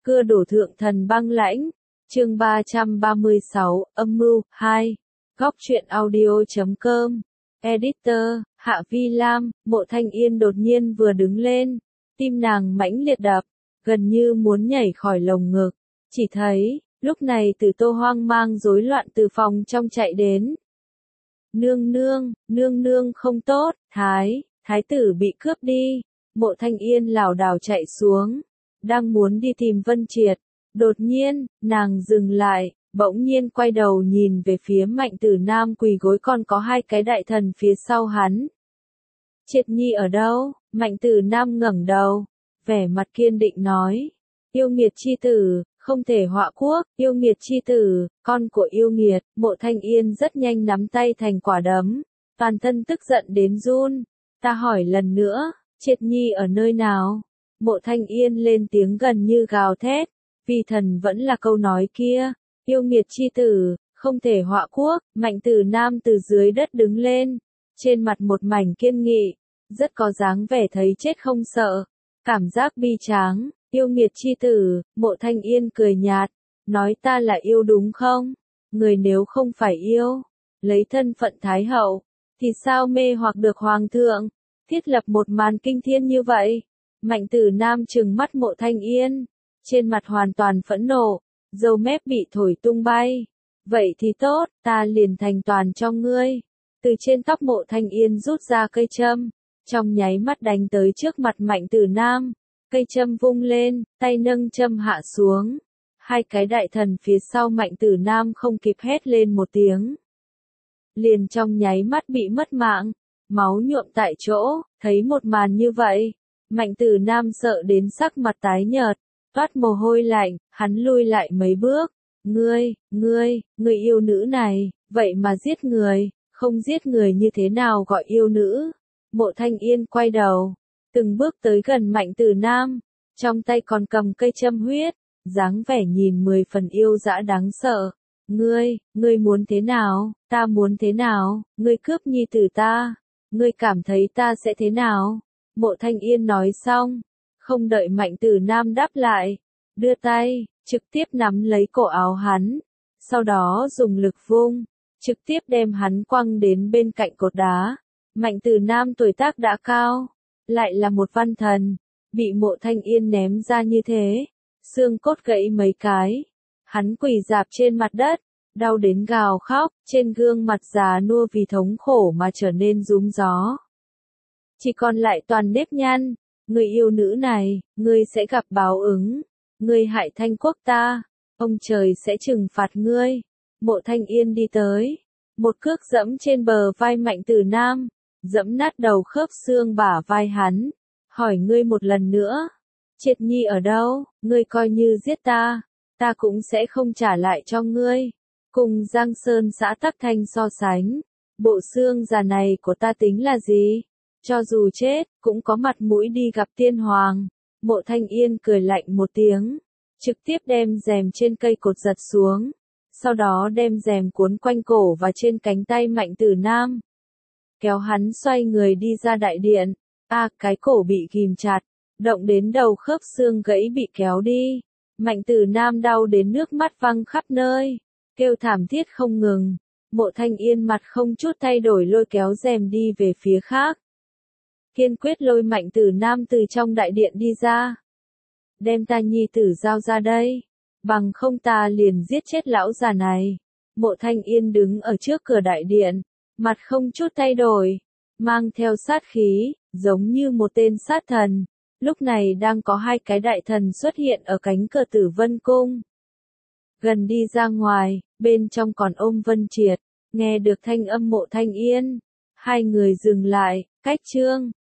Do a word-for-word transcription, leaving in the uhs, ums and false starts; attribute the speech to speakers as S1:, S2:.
S1: Cưa đổ thượng thần băng lãnh. Chương ba trăm ba mươi sáu, âm mưu, hai. Góc truyện audio chấm com. Editor, Hạ Vi Lam. Mộ Thanh Yên đột nhiên vừa đứng lên. Tim nàng mãnh liệt đập, gần như muốn nhảy khỏi lồng ngực. Chỉ thấy, lúc này Tử Tô hoang mang rối loạn từ phòng trong chạy đến. Nương nương, nương nương không tốt, thái, thái tử bị cướp đi. Mộ Thanh Yên lảo đảo chạy xuống, đang muốn đi tìm Vân Triệt. Đột nhiên, nàng dừng lại, bỗng nhiên quay đầu nhìn về phía Mạnh Tử Nam quỳ gối, còn có hai cái đại thần phía sau hắn. Triệt Nhi ở đâu? Mạnh Tử Nam ngẩng đầu, vẻ mặt kiên định nói. Yêu nghiệt chi tử, không thể họa quốc, yêu nghiệt chi tử, con của yêu nghiệt. Mộ Thanh Yên rất nhanh nắm tay thành quả đấm, toàn thân tức giận đến run. Ta hỏi lần nữa, Triệt Nhi ở nơi nào? Mộ Thanh Yên lên tiếng gần như gào thét, vì thần vẫn là câu nói kia, yêu nghiệt chi tử, không thể họa quốc. Mạnh Tử Nam từ dưới đất đứng lên, trên mặt một mảnh kiên nghị, rất có dáng vẻ thấy chết không sợ, cảm giác bi tráng. Yêu nghiệt chi tử, Mộ Thanh Yên cười nhạt, nói ta là yêu đúng không? Người nếu không phải yêu, lấy thân phận thái hậu, thì sao mê hoặc được hoàng thượng, thiết lập một màn kinh thiên như vậy? Mạnh Tử Nam trừng mắt Mộ Thanh Yên, trên mặt hoàn toàn phẫn nộ, râu mép bị thổi tung bay. Vậy thì tốt, ta liền thành toàn cho ngươi. Từ trên tóc Mộ Thanh Yên rút ra cây châm, trong nháy mắt đánh tới trước mặt Mạnh Tử Nam. Cây châm vung lên, tay nâng châm hạ xuống. Hai cái đại thần phía sau Mạnh Tử Nam không kịp hét lên một tiếng, liền trong nháy mắt bị mất mạng, máu nhuộm tại chỗ. Thấy một màn như vậy, Mạnh Tử Nam sợ đến sắc mặt tái nhợt, toát mồ hôi lạnh, hắn lui lại mấy bước. Ngươi, ngươi, người yêu nữ này, vậy mà giết người, không giết người như thế nào gọi yêu nữ? Mộ Thanh Yên quay đầu, từng bước tới gần Mạnh Tử Nam, trong tay còn cầm cây châm huyết, dáng vẻ nhìn mười phần yêu dã đáng sợ. Ngươi, ngươi muốn thế nào, ta muốn thế nào, ngươi cướp nhi tử ta, ngươi cảm thấy ta sẽ thế nào? Mộ Thanh Yên nói xong, không đợi Mạnh Tử Nam đáp lại, đưa tay, trực tiếp nắm lấy cổ áo hắn, sau đó dùng lực vung, trực tiếp đem hắn quăng đến bên cạnh cột đá. Mạnh Tử Nam tuổi tác đã cao, lại là một văn thần, bị Mộ Thanh Yên ném ra như thế, xương cốt gãy mấy cái, hắn quỳ rạp trên mặt đất, đau đến gào khóc, trên gương mặt già nua vì thống khổ mà trở nên rúm gió. Chỉ còn lại toàn nếp nhăn. Người yêu nữ này, ngươi sẽ gặp báo ứng, ngươi hại Thanh quốc ta, ông trời sẽ trừng phạt ngươi. Mộ Thanh Yên đi tới, một cước dẫm trên bờ vai Mạnh Tử Nam, dẫm nát đầu khớp xương bả vai hắn, hỏi ngươi một lần nữa, Triệt Nhi ở đâu? Ngươi coi như giết ta, ta cũng sẽ không trả lại cho ngươi. Cùng Giang Sơn xã Tắc Thanh so sánh, bộ xương già này của ta tính là gì? Cho dù chết, cũng có mặt mũi đi gặp tiên hoàng. Mộ Thanh Yên cười lạnh một tiếng, trực tiếp đem rèm trên cây cột giật xuống, sau đó đem rèm cuốn quanh cổ và trên cánh tay Mạnh Tử Nam, kéo hắn xoay người đi ra đại điện. A, à, cái cổ bị ghim chặt, động đến đầu khớp xương gãy bị kéo đi. Mạnh Tử Nam đau đến nước mắt văng khắp nơi, kêu thảm thiết không ngừng. Mộ Thanh Yên mặt không chút thay đổi lôi kéo rèm đi về phía khác, kiên quyết lôi Mạnh Tử Nam từ trong đại điện đi ra. Đem ta nhi tử giao ra đây, bằng không ta liền giết chết lão già này. Mộ Thanh Yên đứng ở trước cửa đại điện, mặt không chút thay đổi, mang theo sát khí, giống như một tên sát thần. Lúc này đang có hai cái đại thần xuất hiện ở cánh cửa Tử Vân Cung. Gần đi ra ngoài, bên trong còn ôm Vân Triệt, nghe được thanh âm Mộ Thanh Yên. Hai người dừng lại, cách trương,